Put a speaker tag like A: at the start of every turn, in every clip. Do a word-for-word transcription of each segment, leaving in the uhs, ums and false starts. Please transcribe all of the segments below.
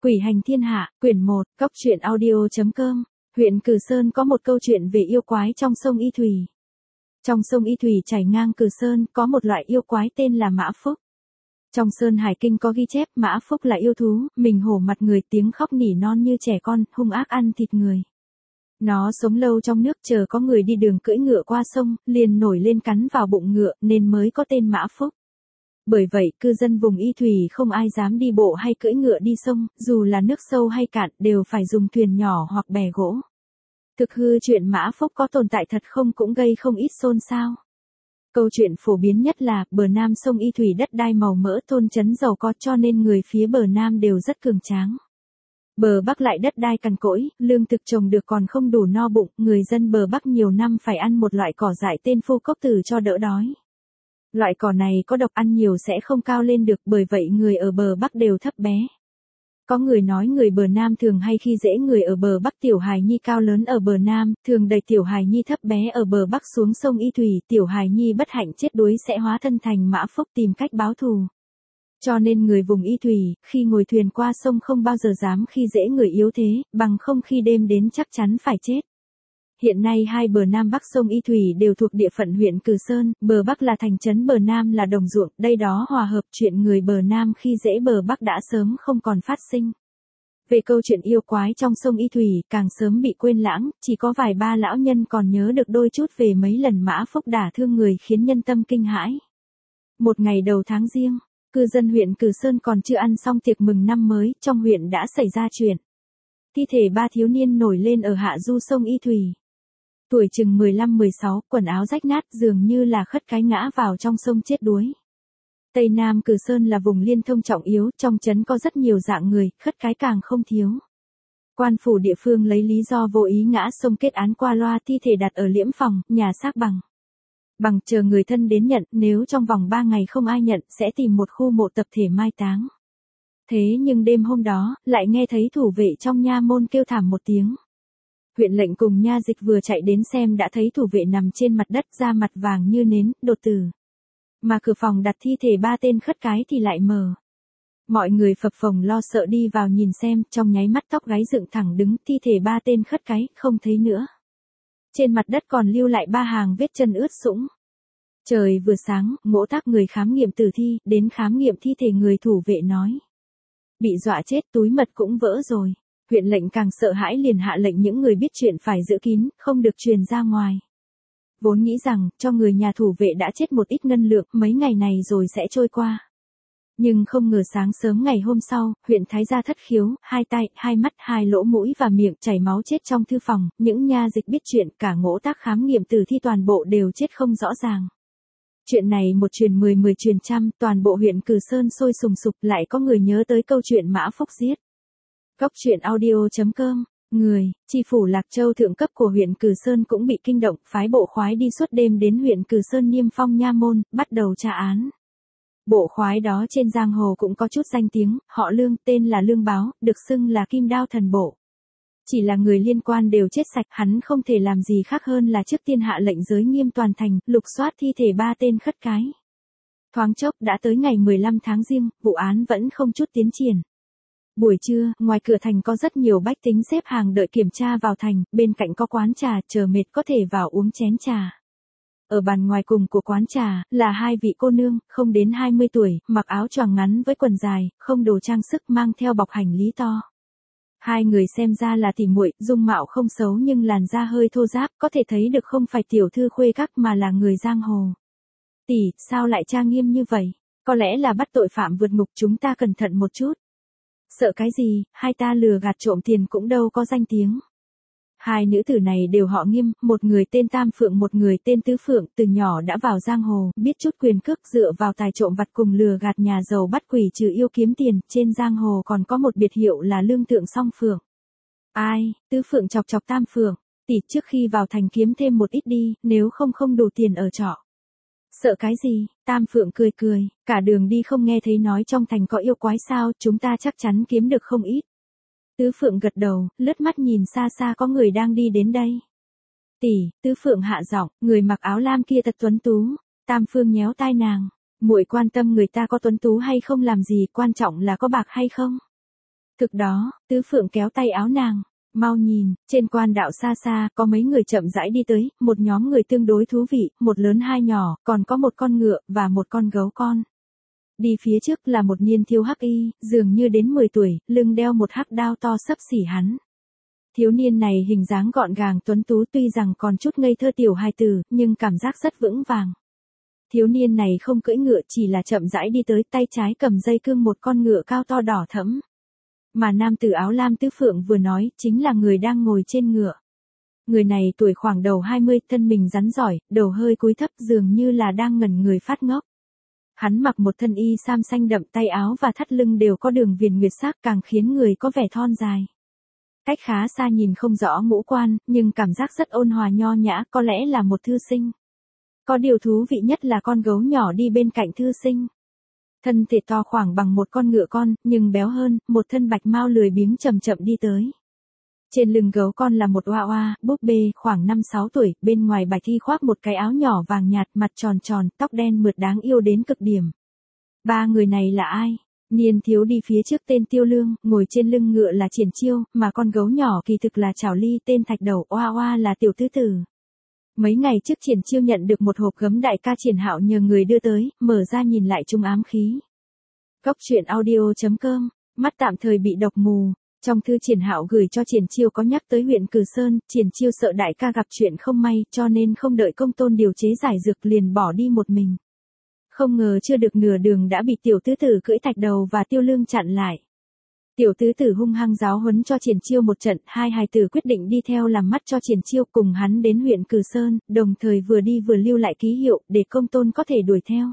A: Quỷ hành thiên hạ, quyển một, cóc truyện audio.com. Huyện Cử Sơn có một câu chuyện về yêu quái trong sông Y Thủy. Trong sông Y Thủy chảy ngang Cử Sơn có một loại yêu quái tên là Mã Phúc. Trong Sơn Hải Kinh có ghi chép Mã Phúc là yêu thú, mình hổ mặt người, tiếng khóc nỉ non như trẻ con, hung ác ăn thịt người. Nó sống lâu trong nước, chờ có người đi đường cưỡi ngựa qua sông, liền nổi lên cắn vào bụng ngựa nên mới có tên Mã Phúc. Bởi vậy, cư dân vùng Y Thủy không ai dám đi bộ hay cưỡi ngựa đi sông, dù là nước sâu hay cạn, đều phải dùng thuyền nhỏ hoặc bè gỗ. Thực hư chuyện Mã Phúc có tồn tại thật không cũng gây không ít xôn xao. Câu chuyện phổ biến nhất là, bờ nam sông Y Thủy đất đai màu mỡ, thôn trấn giàu có, cho nên người phía bờ nam đều rất cường tráng. Bờ Bắc lại đất đai cằn cỗi, lương thực trồng được còn không đủ no bụng, người dân bờ Bắc nhiều năm phải ăn một loại cỏ dại tên phu cốc tử cho đỡ đói. Loại cỏ này có độc, ăn nhiều sẽ không cao lên được, bởi vậy người ở bờ Bắc đều thấp bé. Có người nói người bờ Nam thường hay khi dễ người ở bờ Bắc, tiểu hài nhi cao lớn ở bờ Nam, thường đẩy tiểu hài nhi thấp bé ở bờ Bắc xuống sông Y Thủy, tiểu hài nhi bất hạnh chết đuối sẽ hóa thân thành Mã Phúc tìm cách báo thù. Cho nên người vùng Y Thủy, khi ngồi thuyền qua sông không bao giờ dám khi dễ người yếu thế, bằng không khi đêm đến chắc chắn phải chết. Hiện nay hai bờ Nam Bắc sông Y Thủy đều thuộc địa phận huyện Cử Sơn, bờ Bắc là thành trấn, bờ Nam là đồng ruộng, đây đó hòa hợp, chuyện người bờ Nam khi dễ bờ Bắc đã sớm không còn phát sinh. Về câu chuyện yêu quái trong sông Y Thủy, càng sớm bị quên lãng, chỉ có vài ba lão nhân còn nhớ được đôi chút về mấy lần Mã Phúc đả thương người khiến nhân tâm kinh hãi. Một ngày đầu tháng Giêng, cư dân huyện Cử Sơn còn chưa ăn xong tiệc mừng năm mới, trong huyện đã xảy ra chuyện. Thi thể ba thiếu niên nổi lên ở hạ du sông Y Thủy. Tuổi chừng mười lăm mười sáu, quần áo rách nát, dường như là khất cái ngã vào trong sông chết đuối. Tây Nam Cử Sơn là vùng liên thông trọng yếu, trong trấn có rất nhiều dạng người, khất cái càng không thiếu. Quan phủ địa phương lấy lý do vô ý ngã sông kết án qua loa, thi thể đặt ở liễm phòng, nhà xác bằng. Bằng chờ người thân đến nhận, nếu trong vòng ba ngày không ai nhận, sẽ tìm một khu mộ tập thể mai táng. Thế nhưng đêm hôm đó, lại nghe thấy thủ vệ trong nha môn kêu thảm một tiếng. Huyện lệnh cùng nha dịch vừa chạy đến xem đã thấy thủ vệ nằm trên mặt đất, da mặt vàng như nến, đột tử. Mà cửa phòng đặt thi thể ba tên khất cái thì lại mờ. Mọi người phập phồng lo sợ đi vào nhìn xem, trong nháy mắt tóc gáy dựng thẳng đứng, thi thể ba tên khất cái, không thấy nữa. Trên mặt đất còn lưu lại ba hàng vết chân ướt sũng. Trời vừa sáng, ngỗ tác người khám nghiệm tử thi, đến khám nghiệm thi thể người thủ vệ nói. Bị dọa chết, túi mật cũng vỡ rồi. Huyện lệnh càng sợ hãi liền hạ lệnh những người biết chuyện phải giữ kín, không được truyền ra ngoài. Vốn nghĩ rằng, cho người nhà thủ vệ đã chết một ít ngân lượng, mấy ngày này rồi sẽ trôi qua. Nhưng không ngờ sáng sớm ngày hôm sau, huyện Thái Gia thất khiếu, hai tay, hai mắt, hai lỗ mũi và miệng chảy máu chết trong thư phòng, những nha dịch biết chuyện, cả ngỗ tác khám nghiệm tử thi toàn bộ đều chết không rõ ràng. Chuyện này một truyền mười, mười truyền trăm, toàn bộ huyện Cử Sơn sôi sùng sục, lại có người nhớ tới câu chuyện Mã Phúc giết. Cóc truyện audio.com. Người, chi phủ Lạc Châu thượng cấp của huyện Cử Sơn cũng bị kinh động, phái bộ khoái đi suốt đêm đến huyện Cử Sơn Niêm Phong nha môn, bắt đầu tra án. Bộ khoái đó trên giang hồ cũng có chút danh tiếng, họ Lương, tên là Lương Báo, được xưng là Kim Đao Thần Bộ. Chỉ là người liên quan đều chết sạch, hắn không thể làm gì khác hơn là trước tiên hạ lệnh giới nghiêm toàn thành, lục soát thi thể ba tên khất cái. Thoáng chốc đã tới ngày mười lăm tháng Giêng, vụ án vẫn không chút tiến triển. Buổi trưa, ngoài cửa thành có rất nhiều bách tính xếp hàng đợi kiểm tra vào thành, bên cạnh có quán trà, chờ mệt có thể vào uống chén trà. Ở bàn ngoài cùng của quán trà, là hai vị cô nương, không đến hai mươi tuổi, mặc áo choàng ngắn với quần dài, không đồ trang sức, mang theo bọc hành lý to. Hai người xem ra là tỉ muội, dung mạo không xấu nhưng làn da hơi thô ráp, có thể thấy được không phải tiểu thư khuê các mà là người giang hồ. Tỷ, sao lại trang nghiêm như vậy? Có lẽ là bắt tội phạm vượt ngục, chúng ta cẩn thận một chút. Sợ cái gì, hai ta lừa gạt trộm tiền cũng đâu có danh tiếng. Hai nữ tử này đều họ Nghiêm, một người tên Tam Phượng, một người tên Tứ Phượng, từ nhỏ đã vào giang hồ, biết chút quyền cước, dựa vào tài trộm vặt cùng lừa gạt nhà giàu bắt quỷ trừ yêu kiếm tiền, trên giang hồ còn có một biệt hiệu là Lương Tượng Song Phượng. Ai, Tứ Phượng chọc chọc Tam Phượng, tỷ, trước khi vào thành kiếm thêm một ít đi, nếu không không đủ tiền ở trọ. Sợ cái gì, Tam Phượng cười cười, cả đường đi không nghe thấy nói trong thành có yêu quái sao, chúng ta chắc chắn kiếm được không ít. Tứ Phượng gật đầu, lướt mắt nhìn xa xa có người đang đi đến đây. Tỷ, Tứ Phượng hạ giọng, người mặc áo lam kia thật tuấn tú. Tam Phương nhéo tai nàng, muội quan tâm người ta có tuấn tú hay không làm gì, quan trọng là có bạc hay không. Thực đó, Tứ Phượng kéo tay áo nàng. Mau nhìn, trên quan đạo xa xa, có mấy người chậm rãi đi tới, một nhóm người tương đối thú vị, một lớn hai nhỏ, còn có một con ngựa, và một con gấu con. Đi phía trước là một niên thiếu hắc y, dường như đến mười tuổi, lưng đeo một hắc đao to xấp xỉ hắn. Thiếu niên này hình dáng gọn gàng tuấn tú, tuy rằng còn chút ngây thơ tiểu hài tử, nhưng cảm giác rất vững vàng. Thiếu niên này không cưỡi ngựa, chỉ là chậm rãi đi tới, tay trái cầm dây cương một con ngựa cao to đỏ thẫm. Mà nam tử áo lam Tứ Phượng vừa nói, chính là người đang ngồi trên ngựa. Người này tuổi khoảng đầu hai mươi, thân mình rắn giỏi, đầu hơi cúi thấp, dường như là đang ngẩn người phát ngốc. Hắn mặc một thân y sam xanh đậm, tay áo và thắt lưng đều có đường viền nguyệt sắc, càng khiến người có vẻ thon dài. Cách khá xa nhìn không rõ ngũ quan, nhưng cảm giác rất ôn hòa nho nhã, có lẽ là một thư sinh. Có điều thú vị nhất là con gấu nhỏ đi bên cạnh thư sinh. Thân thể to khoảng bằng một con ngựa con, nhưng béo hơn, một thân bạch mao lười biếng chậm chậm đi tới. Trên lưng gấu con là một oa oa, búp bê, khoảng năm sáu tuổi, bên ngoài bạch y khoác một cái áo nhỏ vàng nhạt, mặt tròn tròn, tóc đen mượt đáng yêu đến cực điểm. Ba người này là ai? Niên thiếu đi phía trước tên Tiêu Lương, ngồi trên lưng ngựa là Triển Chiêu, mà con gấu nhỏ kỳ thực là Trảo Ly, tên Thạch Đầu, oa oa là Tiểu Tứ Tử. Mấy ngày trước Triển Chiêu nhận được một hộp gấm đại ca Triển Hạo nhờ người đưa tới, mở ra nhìn lại trung ám khí. Cốc truyện audio chấm com, mắt tạm thời bị độc mù. Trong thư Triển Hạo gửi cho Triển Chiêu có nhắc tới huyện Cử Sơn, Triển Chiêu sợ đại ca gặp chuyện không may, cho nên không đợi công tôn điều chế giải dược liền bỏ đi một mình. Không ngờ chưa được nửa đường đã bị Tiểu Tứ Tử cưỡi Thạch Đầu và Tiêu Lương chặn lại. Tiểu Tứ Tử hung hăng giáo huấn cho Triển Chiêu một trận, hai hài tử quyết định đi theo làm mắt cho Triển Chiêu, cùng hắn đến huyện Cử Sơn, đồng thời vừa đi vừa lưu lại ký hiệu, để công tôn có thể đuổi theo.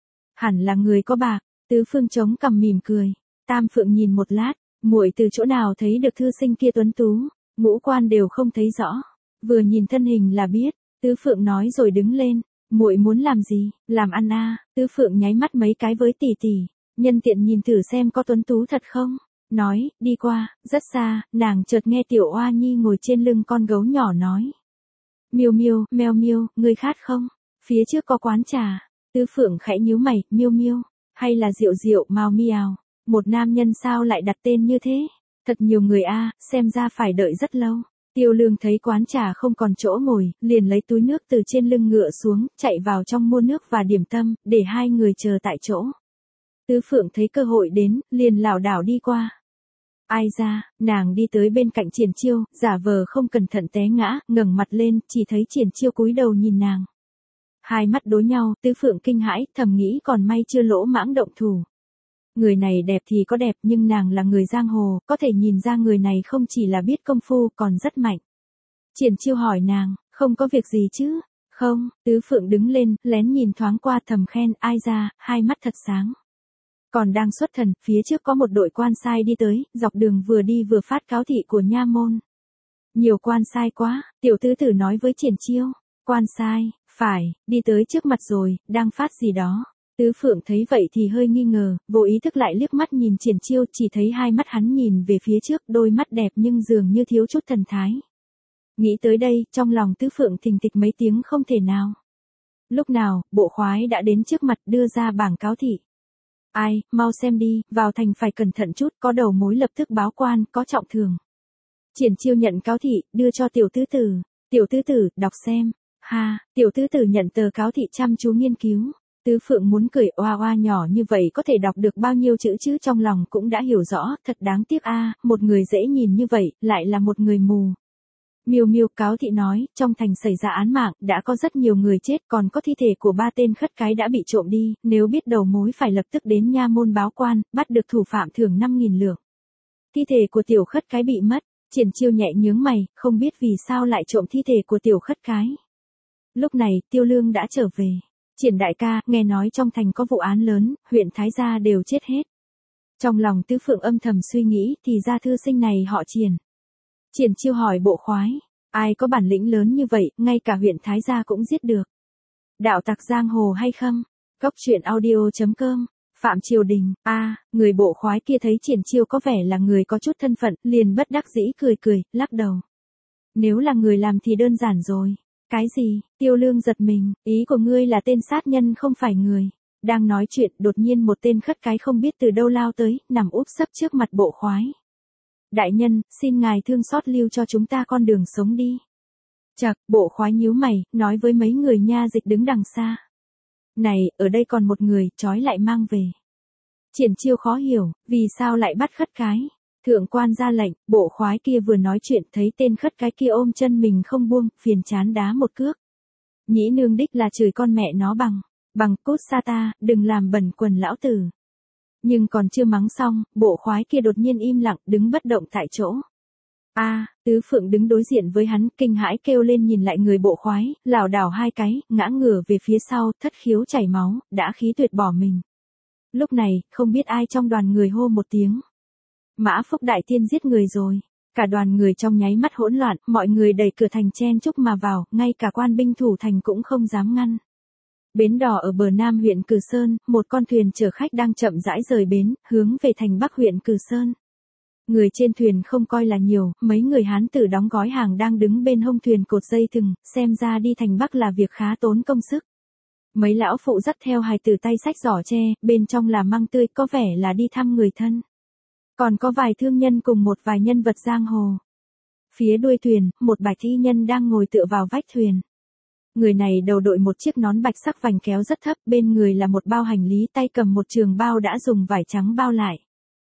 A: Hẳn là người có bạc. Tứ Phương chống cằm mỉm cười. Tam Phượng nhìn một lát, muội từ chỗ nào thấy được thư sinh kia tuấn tú, ngũ quan đều không thấy rõ, vừa nhìn thân hình là biết. Tứ Phượng nói rồi đứng lên. Muội muốn làm gì? Làm ăn a? Tứ Phượng nháy mắt mấy cái với tỷ tỷ, nhân tiện nhìn thử xem có tuấn tú thật không. Nói, đi qua, rất xa, nàng chợt nghe Tiểu Oa Nhi ngồi trên lưng con gấu nhỏ nói. Miêu miêu, meo miêu, ngươi khát không? Phía trước có quán trà. Tứ Phượng khẽ nhíu mày, miêu miêu, hay là Diệu Diệu, mao miao. Một nam nhân sao lại đặt tên như thế? Thật nhiều người a, xem ra phải đợi rất lâu. Tiêu Lương thấy quán trà không còn chỗ ngồi, liền lấy túi nước từ trên lưng ngựa xuống, chạy vào trong mua nước và điểm tâm, để hai người chờ tại chỗ. Tứ Phượng thấy cơ hội đến, liền lảo đảo đi qua. Ai ra, nàng đi tới bên cạnh Triển Chiêu, giả vờ không cẩn thận té ngã, ngẩng mặt lên, chỉ thấy Triển Chiêu cúi đầu nhìn nàng. Hai mắt đối nhau, Tứ Phượng kinh hãi, thầm nghĩ còn may chưa lỗ mãng động thủ. Người này đẹp thì có đẹp, nhưng nàng là người giang hồ, có thể nhìn ra người này không chỉ là biết công phu, còn rất mạnh. Triển Chiêu hỏi nàng, không có việc gì chứ? Không. Tứ Phượng đứng lên, lén nhìn thoáng qua, thầm khen, ai ra, hai mắt thật sáng. Còn đang xuất thần, phía trước có một đội quan sai đi tới, dọc đường vừa đi vừa phát cáo thị của nha môn. Nhiều quan sai quá, Tiểu Tứ Tử nói với Triển Chiêu. Quan sai, phải, đi tới trước mặt rồi, đang phát gì đó. Tứ Phượng thấy vậy thì hơi nghi ngờ, vô ý thức lại liếc mắt nhìn Triển Chiêu, chỉ thấy hai mắt hắn nhìn về phía trước, đôi mắt đẹp nhưng dường như thiếu chút thần thái. Nghĩ tới đây, trong lòng Tứ Phượng thình thịch mấy tiếng không thể nào. Lúc nào, bộ khoái đã đến trước mặt đưa ra bảng cáo thị. Ai, mau xem đi, vào thành phải cẩn thận chút, có đầu mối lập tức báo quan, có trọng thưởng. Triển Chiêu nhận cáo thị, đưa cho Tiểu Tứ Tử. Tiểu Tứ Tử, đọc xem. Ha, Tiểu Tứ Tử nhận tờ cáo thị chăm chú nghiên cứu. Tứ Phượng muốn cười, oa oa nhỏ như vậy có thể đọc được bao nhiêu chữ chứ, trong lòng cũng đã hiểu rõ, thật đáng tiếc a, một người dễ nhìn như vậy, lại là một người mù. Miêu miêu, cáo thị nói, trong thành xảy ra án mạng, đã có rất nhiều người chết, còn có thi thể của ba tên khất cái đã bị trộm đi, nếu biết đầu mối phải lập tức đến nha môn báo quan, bắt được thủ phạm thưởng năm nghìn lượng. Thi thể của tiểu khất cái bị mất. Triển Chiêu nhẹ nhướng mày, không biết vì sao lại trộm thi thể của tiểu khất cái. Lúc này, Tiêu Lương đã trở về. Triển đại ca, nghe nói trong thành có vụ án lớn, huyện Thái Gia đều chết hết. Trong lòng Tứ Phượng âm thầm suy nghĩ, thì ra thư sinh này họ Triển. Triển Chiêu hỏi bộ khoái, ai có bản lĩnh lớn như vậy, ngay cả huyện Thái Gia cũng giết được. Đạo tặc giang hồ hay không? Cốc truyện audio chấm com, Phạm Triều Đình, a, à, người bộ khoái kia thấy Triển Chiêu có vẻ là người có chút thân phận, liền bất đắc dĩ cười cười, lắc đầu. Nếu là người làm thì đơn giản rồi. Cái gì? Tiêu Lương giật mình, ý của ngươi là tên sát nhân không phải người. Đang nói chuyện, đột nhiên một tên khất cái không biết từ đâu lao tới, nằm úp sấp trước mặt bộ khoái. Đại nhân, xin ngài thương xót lưu cho chúng ta con đường sống đi. Chậc, bộ khoái nhíu mày, nói với mấy người nha dịch đứng đằng xa. Này, ở đây còn một người, trói lại mang về. Triển Chiêu khó hiểu, vì sao lại bắt khất cái. Thượng quan ra lệnh, bộ khoái kia vừa nói chuyện thấy tên khất cái kia ôm chân mình không buông, phiền chán đá một cước. Nhĩ nương đích là chửi con mẹ nó bằng, bằng cút xa ta, đừng làm bẩn quần lão tử. Nhưng còn chưa mắng xong, bộ khoái kia đột nhiên im lặng, đứng bất động tại chỗ. A, Tứ Phượng đứng đối diện với hắn, kinh hãi kêu lên nhìn lại người bộ khoái, lảo đảo hai cái, ngã ngửa về phía sau, thất khiếu chảy máu, đã khí tuyệt bỏ mình. Lúc này, không biết ai trong đoàn người hô một tiếng. Mã Phúc Đại Tiên giết người rồi. Cả đoàn người trong nháy mắt hỗn loạn, mọi người đẩy cửa thành chen chúc mà vào, ngay cả quan binh thủ thành cũng không dám ngăn. Bến đò ở bờ nam huyện Cử Sơn, một con thuyền chở khách đang chậm rãi rời bến, hướng về thành bắc huyện Cử Sơn. Người trên thuyền không coi là nhiều, mấy người Hán tử đóng gói hàng đang đứng bên hông thuyền cột dây thừng, xem ra đi thành bắc là việc khá tốn công sức. Mấy lão phụ dắt theo hài tử tay xách giỏ tre, bên trong là măng tươi, có vẻ là đi thăm người thân. Còn có vài thương nhân cùng một vài nhân vật giang hồ. Phía đuôi thuyền, một bạch y nhân đang ngồi tựa vào vách thuyền. Người này đầu đội một chiếc nón bạch sắc vành kéo rất thấp, bên người là một bao hành lý, tay cầm một trường bao đã dùng vải trắng bao lại.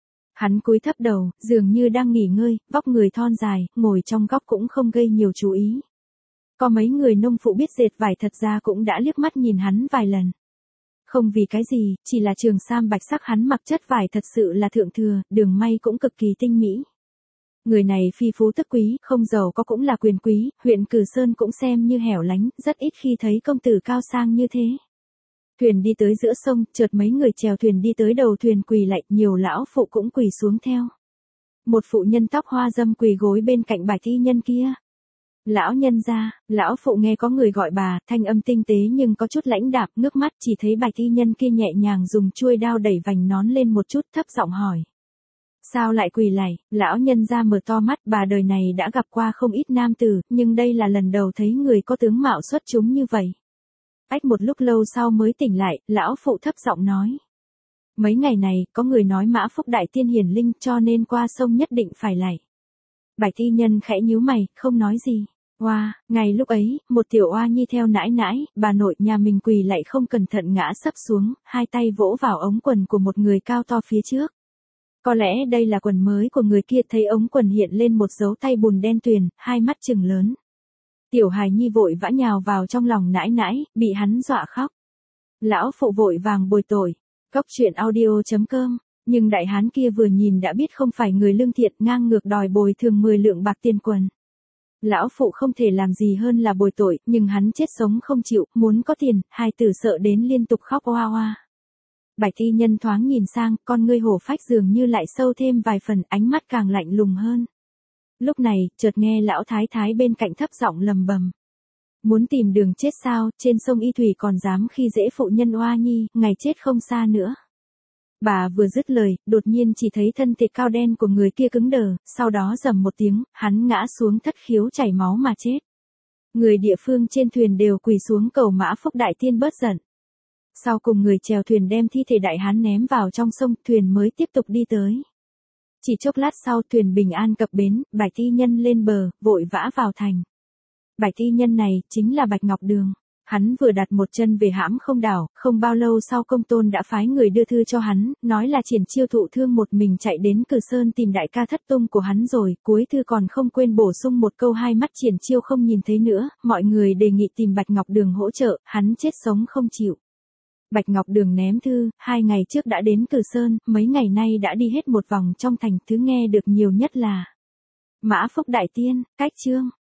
A: Hắn cúi thấp đầu, dường như đang nghỉ ngơi, vóc người thon dài, ngồi trong góc cũng không gây nhiều chú ý. Có mấy người nông phụ biết dệt vải thật ra cũng đã liếc mắt nhìn hắn vài lần. Không vì cái gì, chỉ là trường sam bạch sắc hắn mặc chất vải thật sự là thượng thừa, đường may cũng cực kỳ tinh mỹ. Người này phi phú tức quý, không giàu có cũng là quyền quý, huyện Cử Sơn cũng xem như hẻo lánh, rất ít khi thấy công tử cao sang như thế. Thuyền đi tới giữa sông, chợt mấy người chèo thuyền đi tới đầu thuyền quỳ lạy, nhiều lão phụ cũng quỳ xuống theo. Một phụ nhân tóc hoa dâm quỳ gối bên cạnh bạch y nhân kia. Lão nhân gia, lão phụ nghe có người gọi bà, thanh âm tinh tế nhưng có chút lãnh đạm, nước mắt chỉ thấy bạch y nhân kia nhẹ nhàng dùng chuôi đao đẩy vành nón lên một chút, thấp giọng hỏi. Sao lại quỳ lạy? Lão nhân gia mở to mắt, bà đời này đã gặp qua không ít nam tử, nhưng đây là lần đầu thấy người có tướng mạo xuất chúng như vậy. Ách một lúc lâu sau mới tỉnh lại, lão phụ thấp giọng nói. Mấy ngày này, có người nói Mã Phúc Đại Tiên hiển linh cho nên qua sông nhất định phải lạy. Bạch y nhân khẽ nhíu mày, không nói gì. Oa, wow, ngày lúc ấy, một tiểu oa nhi theo nãi nãi, bà nội nhà mình quỳ lạy không cẩn thận ngã sấp xuống, hai tay vỗ vào ống quần của một người cao to phía trước. Có lẽ đây là quần mới của người kia, thấy ống quần hiện lên một dấu tay bùn đen tuyền, hai mắt trừng lớn. Tiểu hài nhi vội vã nhào vào trong lòng nãi nãi, bị hắn dọa khóc. Lão phụ vội vàng bồi tội. Cốc truyện audio chấm com. Nhưng đại hán kia vừa nhìn đã biết không phải người lương thiện, ngang ngược đòi bồi thường mười lượng bạc tiền quần. Lão phụ không thể làm gì hơn là bồi tội, nhưng hắn chết sống không chịu, muốn có tiền, hài tử sợ đến liên tục khóc oa oa. Bạch y nhân thoáng nhìn sang, con ngươi hổ phách dường như lại sâu thêm vài phần, ánh mắt càng lạnh lùng hơn. Lúc này, chợt nghe lão thái thái bên cạnh thấp giọng lầm bầm. Muốn tìm đường chết sao, trên sông Y Thủy còn dám khi dễ phụ nhân oa nhi, ngày chết không xa nữa. Bà vừa dứt lời, đột nhiên chỉ thấy thân thể cao đen của người kia cứng đờ, sau đó rầm một tiếng, hắn ngã xuống thất khiếu chảy máu mà chết. Người địa phương trên thuyền đều quỳ xuống cầu Mã Phúc Đại Tiên bớt giận. Sau cùng người chèo thuyền đem thi thể đại hán ném vào trong sông, thuyền mới tiếp tục đi tới. Chỉ chốc lát sau thuyền bình an cập bến, Bạch y nhân lên bờ, vội vã vào thành. Bạch y nhân này, chính là Bạch Ngọc Đường. Hắn vừa đặt một chân về hãm không đảo, không bao lâu sau công tôn đã phái người đưa thư cho hắn, nói là Triển Chiêu thụ thương một mình chạy đến Cử Sơn tìm đại ca thất tung của hắn rồi, cuối thư còn không quên bổ sung một câu hai mắt Triển Chiêu không nhìn thấy nữa, mọi người đề nghị tìm Bạch Ngọc Đường hỗ trợ, hắn chết sống không chịu. Bạch Ngọc Đường ném thư, hai ngày trước đã đến Cử Sơn, mấy ngày nay đã đi hết một vòng trong thành, thứ nghe được nhiều nhất là Mã Phúc Đại Tiên, cách chương.